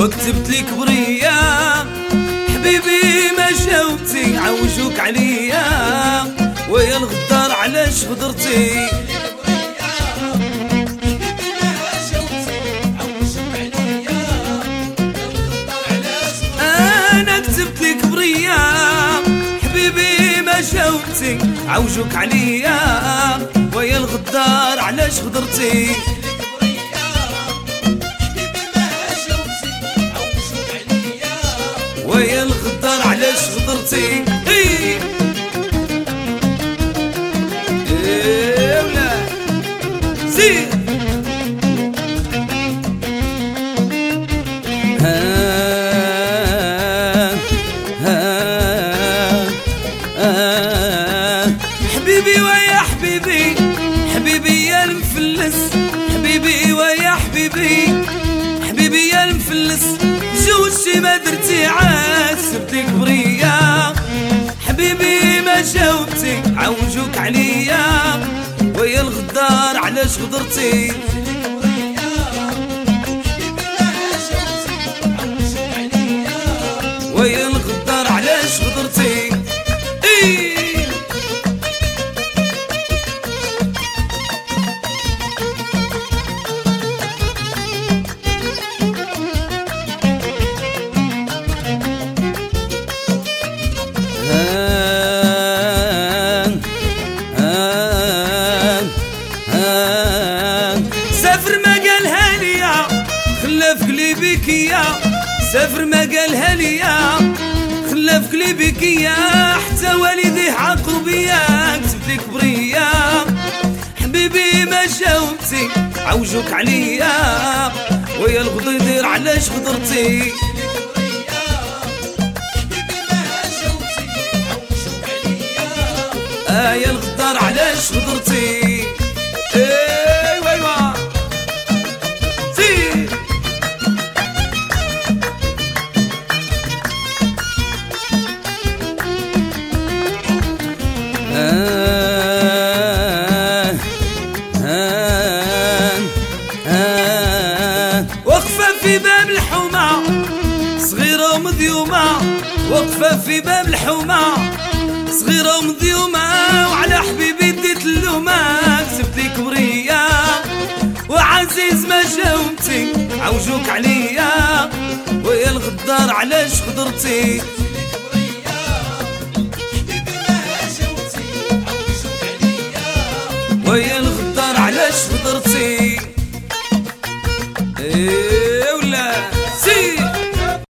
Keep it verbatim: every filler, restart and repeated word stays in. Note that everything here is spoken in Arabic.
وكتبت لك برية حبيبي ما جاوبتي عوجوك عليا ويا الغدار علاش غدرتي انا كتبت لك برية حبيبي ما جاوبتي عوجوك عليا ويا الغدار علاش غدرتي ويا الغدار علاش غدرتي ايه ايه ولا زيد ها ها ها حبيبي ويا حبيبي حبيبي يا المفلس حبيبي ويا حبيبي حبيبي يا المفلس جوجتي ما درتي عاد سبتك برية حبيبي ما جاوبتي عوجوك عليا ويا الغدار علاش غدرتي ويا الغدار علاش غدرتي ايه سافر ما قالها ليا خلا في قلبي كيا سافر ما قالها ليا خلا في قلبي كيا حتى والديه عاقوا بيا كتبت لك برية حبيبي ما جاوبتي عوجوك عليا ويا الغدير علاش غدرتي آه يا الغدار علاش غدرتي ايوا ايوا زيد آه آه آه وقفة في باب الحومة صغيرة ومذيومة وقفة في باب الحومة صغيرة ومذيومة وعلى حبيبي ديت اللومة كتبت لك برية وعزيز ما جاوبتي عوجوك عليا ويا الغدار علاش غدرتي